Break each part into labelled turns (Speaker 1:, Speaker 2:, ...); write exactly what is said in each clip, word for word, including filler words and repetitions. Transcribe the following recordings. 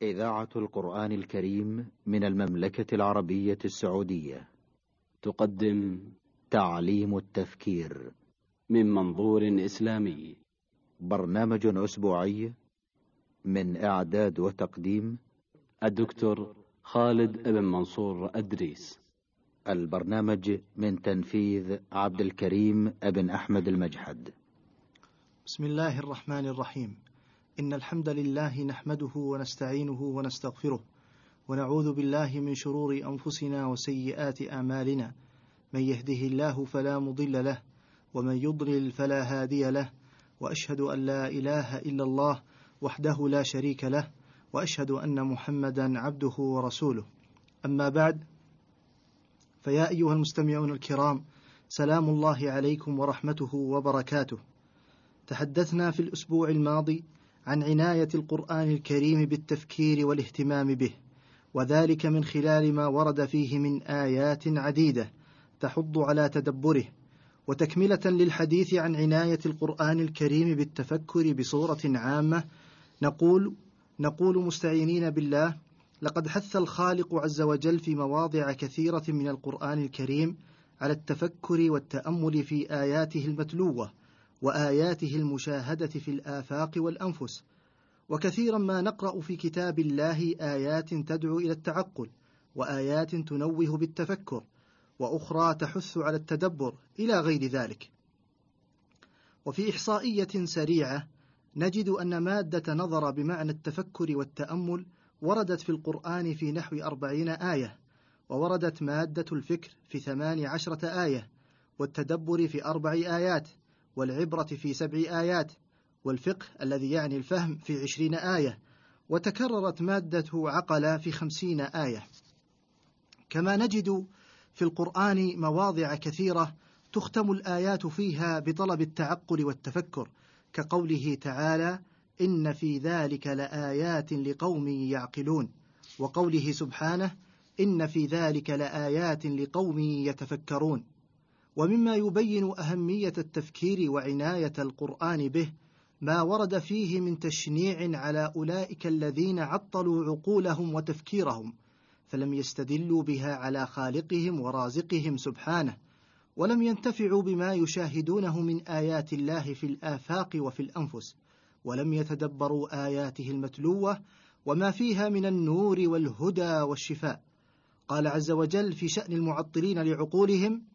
Speaker 1: إذاعة القرآن الكريم من المملكة العربية السعودية
Speaker 2: تقدم
Speaker 1: تعليم التفكير
Speaker 2: من منظور إسلامي،
Speaker 1: برنامج أسبوعي من إعداد وتقديم
Speaker 2: الدكتور خالد بن منصور أدريس.
Speaker 1: البرنامج من تنفيذ عبد الكريم بن أحمد المجحد.
Speaker 3: بسم الله الرحمن الرحيم. إن الحمد لله نحمده ونستعينه ونستغفره ونعوذ بالله من شرور أنفسنا وسيئات أعمالنا، من يهده الله فلا مضل له ومن يضلل فلا هادي له، وأشهد أن لا إله إلا الله وحده لا شريك له، وأشهد أن محمدا عبده ورسوله. أما بعد، فيا أيها المستمعون الكرام، سلام الله عليكم ورحمته وبركاته. تحدثنا في الأسبوع الماضي عن عناية القرآن الكريم بالتفكير والاهتمام به، وذلك من خلال ما ورد فيه من آيات عديدة تحض على تدبره. وتكملة للحديث عن عناية القرآن الكريم بالتفكر بصورة عامة، نقول نقول مستعينين بالله: لقد حث الخالق عز وجل في مواضع كثيرة من القرآن الكريم على التفكر والتأمل في آياته المتلوة وآياته المشاهدة في الآفاق والأنفس. وكثيرا ما نقرأ في كتاب الله آيات تدعو إلى التعقل، وآيات تنوه بالتفكر، وأخرى تحث على التدبر إلى غير ذلك. وفي إحصائية سريعة نجد أن مادة نظر بمعنى التفكر والتأمل وردت في القرآن في نحو أربعين آية، ووردت مادة الفكر في ثمان عشرة آية، والتدبر في أربع آيات، والعبرة في سبع آيات، والفقه الذي يعني الفهم في عشرين آية، وتكررت مادة عقل في خمسين آية. كما نجد في القرآن مواضع كثيرة تختم الآيات فيها بطلب التعقل والتفكر، كقوله تعالى: إن في ذلك لآيات لقوم يعقلون، وقوله سبحانه: إن في ذلك لآيات لقوم يتفكرون. ومما يبين أهمية التفكير وعناية القرآن به ما ورد فيه من تشنيع على أولئك الذين عطلوا عقولهم وتفكيرهم، فلم يستدلوا بها على خالقهم ورازقهم سبحانه، ولم ينتفعوا بما يشاهدونه من آيات الله في الآفاق وفي الأنفس، ولم يتدبروا آياته المتلوة وما فيها من النور والهدى والشفاء. قال عز وجل في شأن المعطلين لعقولهم: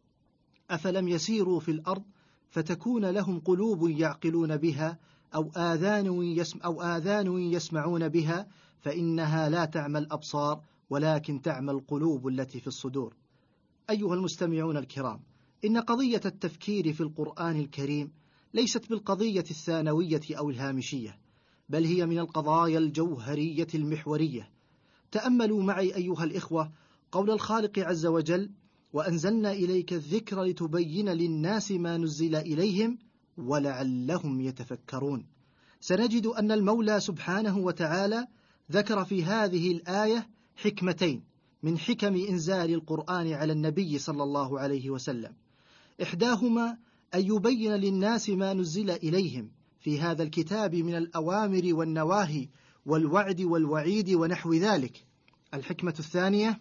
Speaker 3: أفلم يسيروا في الأرض فتكون لهم قلوب يعقلون بها أو آذان, يسم أو آذان يسمعون بها فإنها لا تعمى الأبصار ولكن تعمى القلوب التي في الصدور. أيها المستمعون الكرام، إن قضية التفكير في القرآن الكريم ليست بالقضية الثانوية أو الهامشية، بل هي من القضايا الجوهرية المحورية. تأملوا معي أيها الإخوة قول الخالق عز وجل: وأنزلنا إليك الذكر لتبين للناس ما نزل إليهم ولعلهم يتفكرون. سنجد أن المولى سبحانه وتعالى ذكر في هذه الآية حكمتين من حكم إنزال القرآن على النبي صلى الله عليه وسلم. إحداهما أن يبين للناس ما نزل إليهم في هذا الكتاب من الأوامر والنواهي والوعد والوعيد ونحو ذلك. الحكمة الثانية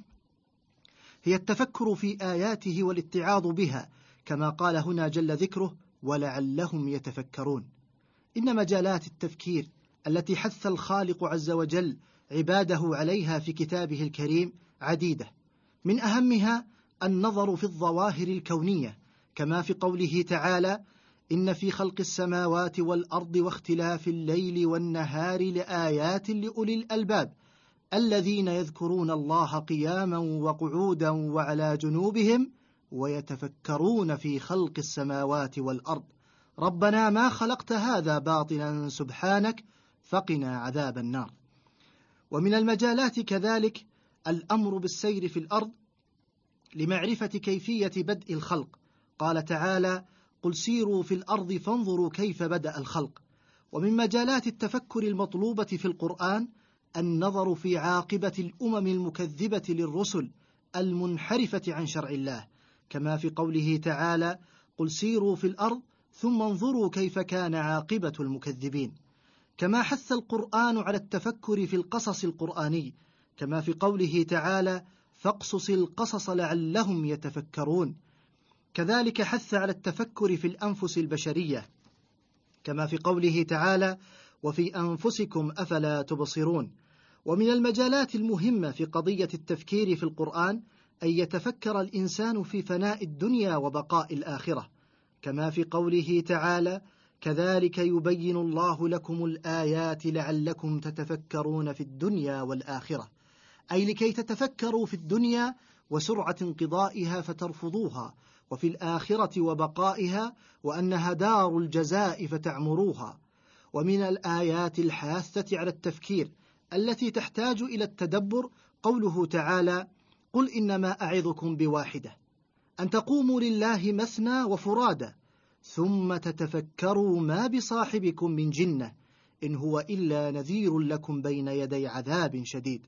Speaker 3: هي التفكر في آياته والاتعاظ بها، كما قال هنا جل ذكره: ولعلهم يتفكرون. إن مجالات التفكير التي حث الخالق عز وجل عباده عليها في كتابه الكريم عديدة، من أهمها النظر في الظواهر الكونية، كما في قوله تعالى: إن في خلق السماوات والأرض واختلاف الليل والنهار لآيات لأولي الألباب الذين يذكرون الله قياما وقعودا وعلى جنوبهم ويتفكرون في خلق السماوات والأرض ربنا ما خلقت هذا باطلا سبحانك فقنا عذاب النار. ومن المجالات كذلك الأمر بالسير في الأرض لمعرفة كيفية بدء الخلق. قال تعالى: قل سيروا في الأرض فانظروا كيف بدأ الخلق. ومن مجالات التفكر المطلوبة في القرآن النظر في عاقبة الأمم المكذبة للرسل المنحرفة عن شرع الله، كما في قوله تعالى: قل سيروا في الأرض ثم انظروا كيف كان عاقبة المكذبين. كما حث القرآن على التفكر في القصص القرآني، كما في قوله تعالى: فاقصص القصص لعلهم يتفكرون. كذلك حث على التفكر في الأنفس البشرية، كما في قوله تعالى: وفي أنفسكم أفلا تبصرون. ومن المجالات المهمة في قضية التفكير في القرآن أن يتفكر الإنسان في فناء الدنيا وبقاء الآخرة، كما في قوله تعالى: كذلك يبين الله لكم الآيات لعلكم تتفكرون في الدنيا والآخرة، أي لكي تتفكروا في الدنيا وسرعة انقضائها فترفضوها، وفي الآخرة وبقائها وأنها دار الجزاء فتعمروها. ومن الآيات الحاثة على التفكير التي تحتاج إلى التدبر قوله تعالى: قل إنما أعظكم بواحدة أن تقوموا لله مثنى وفرادى ثم تتفكروا ما بصاحبكم من جنة إن هو إلا نذير لكم بين يدي عذاب شديد.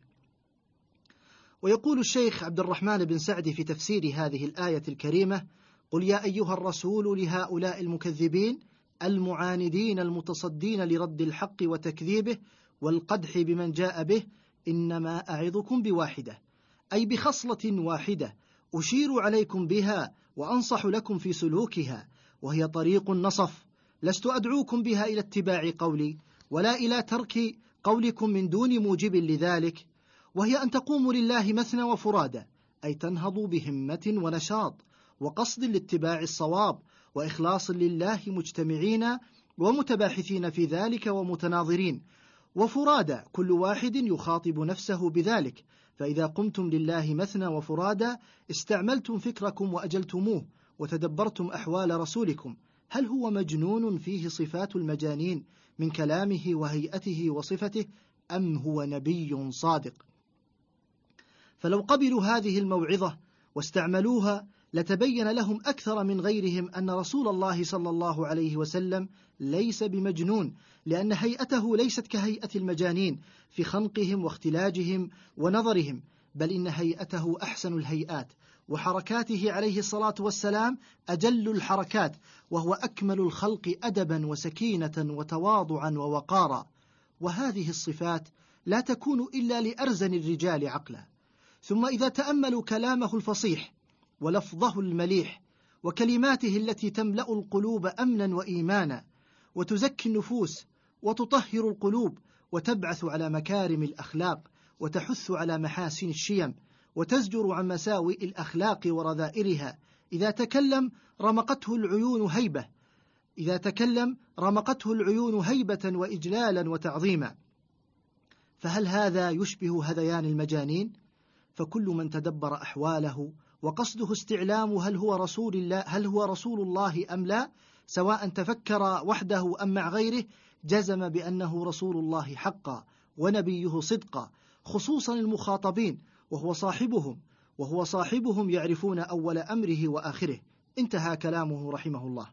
Speaker 3: ويقول الشيخ عبد الرحمن بن سعدي في تفسير هذه الآية الكريمة: قل يا أيها الرسول لهؤلاء المكذبين المعاندين المتصدين لرد الحق وتكذيبه والقدح بمن جاء به، إنما أعظكم بواحدة، أي بخصلة واحدة أشير عليكم بها وأنصح لكم في سلوكها، وهي طريق النصف، لست أدعوكم بها إلى اتباع قولي ولا إلى ترك قولكم من دون موجب لذلك، وهي أن تقوموا لله مثنى وفرادى، أي تنهضوا بهمة ونشاط وقصد لاتباع الصواب وإخلاص لله مجتمعين ومتباحثين في ذلك ومتناظرين، وفرادى كل واحد يخاطب نفسه بذلك، فإذا قمتم لله مثنى وفرادى استعملتم فكركم وأجلتموه وتدبرتم أحوال رسولكم، هل هو مجنون فيه صفات المجانين من كلامه وهيئته وصفته، أم هو نبي صادق؟ فلو قبلوا هذه الموعظة واستعملوها لتبين لهم أكثر من غيرهم أن رسول الله صلى الله عليه وسلم ليس بمجنون، لأن هيئته ليست كهيئة المجانين في خنقهم واختلاجهم ونظرهم، بل إن هيئته أحسن الهيئات، وحركاته عليه الصلاة والسلام أجل الحركات، وهو أكمل الخلق أدبا وسكينة وتواضعا ووقارا. وهذه الصفات لا تكون إلا لأرزن الرجال عقلا. ثم إذا تأملوا كلامه الفصيح ولفظه المليح وكلماته التي تملأ القلوب أمنا وإيمانا وتزكي النفوس وتطهر القلوب وتبعث على مكارم الأخلاق وتحث على محاسن الشيم وتزجر عن مساوئ الأخلاق ورذائلها، إذا تكلم رمقته العيون هيبة إذا تكلم رمقته العيون هيبة وإجلالا وتعظيما. فهل هذا يشبه هذيان المجانين؟ فكل من تدبر أحواله وقصده استعلام هل هو رسول الله هل هو رسول الله أم لا، سواء تفكر وحده أم مع غيره، جزم بأنه رسول الله حقا ونبيه صدقا، خصوصا المخاطبين وهو صاحبهم وهو صاحبهم يعرفون أول أمره وآخره. انتهى كلامه رحمه الله.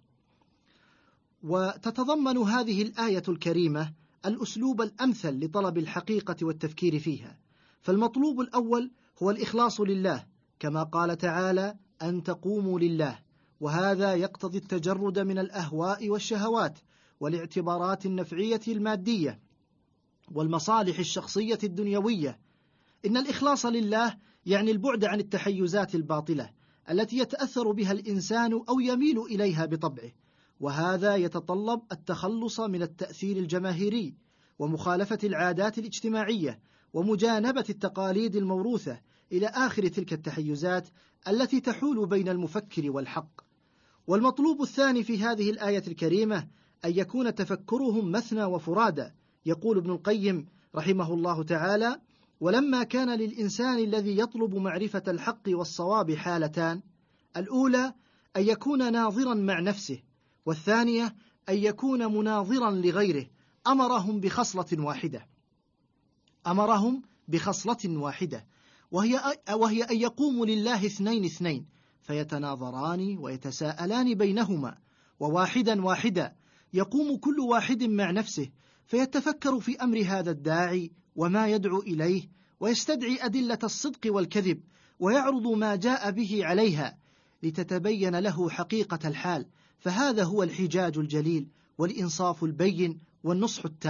Speaker 3: وتتضمن هذه الآية الكريمة الأسلوب الأمثل لطلب الحقيقة والتفكير فيها، فالمطلوب الأول هو الإخلاص لله، كما قال تعالى: أن تقوموا لله، وهذا يقتضي التجرد من الأهواء والشهوات والاعتبارات النفعية المادية والمصالح الشخصية الدنيوية. إن الإخلاص لله يعني البعد عن التحيزات الباطلة التي يتأثر بها الإنسان أو يميل إليها بطبعه، وهذا يتطلب التخلص من التأثير الجماهيري ومخالفة العادات الاجتماعية ومجانبة التقاليد الموروثة إلى آخر تلك التحيزات التي تحول بين المفكر والحق. والمطلوب الثاني في هذه الآية الكريمة أن يكون تفكرهم مثنى وفرادى. يقول ابن القيم رحمه الله تعالى: ولما كان للإنسان الذي يطلب معرفة الحق والصواب حالتان، الأولى أن يكون ناظرا مع نفسه، والثانية أن يكون مناظرا لغيره، أمرهم بخصلة واحدة أمرهم بخصلة واحدة وهي وهي أن يقوموا لله اثنين اثنين فيتناظران ويتساءلان بينهما، وواحدا واحدا يقوم كل واحد مع نفسه فيتفكر في أمر هذا الداعي وما يدعو إليه، ويستدعي أدلة الصدق والكذب ويعرض ما جاء به عليها لتتبين له حقيقة الحال. فهذا هو الحجاج الجليل والإنصاف البين والنصح التام.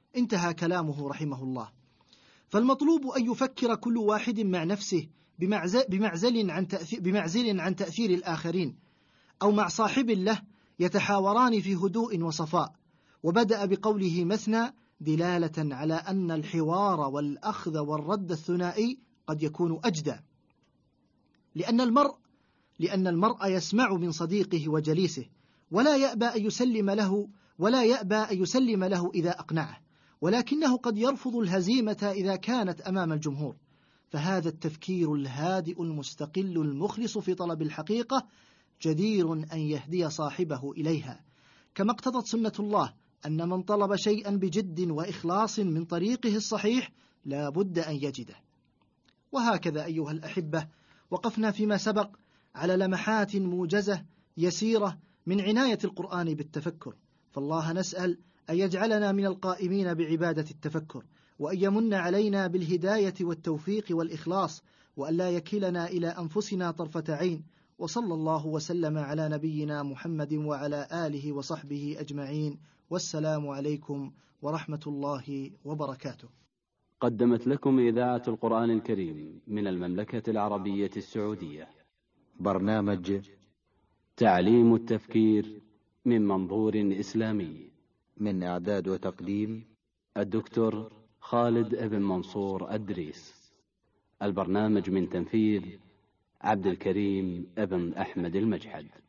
Speaker 3: انتهى كلامه رحمه الله. فالمطلوب أن يفكر كل واحد مع نفسه بمعزل عن تأثير, بمعزل عن تأثير الآخرين، أو مع صاحب له يتحاوران في هدوء وصفاء. وبدأ بقوله مثنى دلالة على أن الحوار والأخذ والرد الثنائي قد يكون أجدى، لأن المرء لأن المرء يسمع من صديقه وجليسه، ولا يأبى أن يسلم له ولا يأبى أن يسلم له إذا أقنعه، ولكنه قد يرفض الهزيمة إذا كانت أمام الجمهور. فهذا التفكير الهادئ المستقل المخلص في طلب الحقيقة جدير أن يهدي صاحبه إليها، كما اقتضت سنة الله أن من طلب شيئا بجد وإخلاص من طريقه الصحيح لا بد أن يجده. وهكذا أيها الأحبة، وقفنا فيما سبق على لمحات موجزة يسيرة من عناية القرآن بالتفكر، فالله نسأل أن يجعلنا من القائمين بعبادة التفكر، وأن يمن علينا بالهداية والتوفيق والإخلاص، وأن لا يكلنا إلى أنفسنا طرفة عين. وصلى الله وسلم على نبينا محمد وعلى آله وصحبه أجمعين، والسلام عليكم ورحمة الله وبركاته.
Speaker 2: قدمت لكم إذاعة القرآن الكريم من المملكة العربية السعودية
Speaker 1: برنامج
Speaker 2: تعليم التفكير من منظور إسلامي،
Speaker 1: من إعداد وتقديم
Speaker 2: الدكتور خالد ابن منصور أدريس. البرنامج من تنفيذ عبد الكريم ابن أحمد المجحد.